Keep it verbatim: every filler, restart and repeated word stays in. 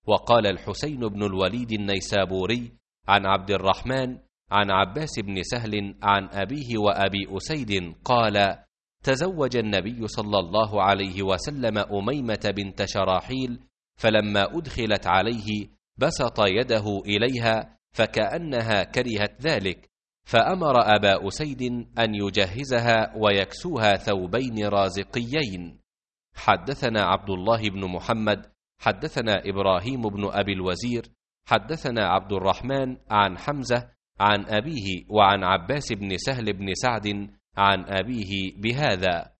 وقال الحسين بن الوليد النيسابوري عن عبد الرحمن عن عباس بن سهل عن أبيه وأبي أسيد قال: تزوج النبي صلى الله عليه وسلم أميمة بنت شراحيل، فلما أدخلت عليه بسط يده إليها فكأنها كرهت ذلك، فأمر أبا أسيد أن يجهزها ويكسوها ثوبين رازقيين. حدثنا عبد الله بن محمد حدثنا إبراهيم بن أبي الوزير حدثنا عبد الرحمن عن حمزة عن أبيه وعن عباس بن سهل بن سعد عن أبيه بهذا.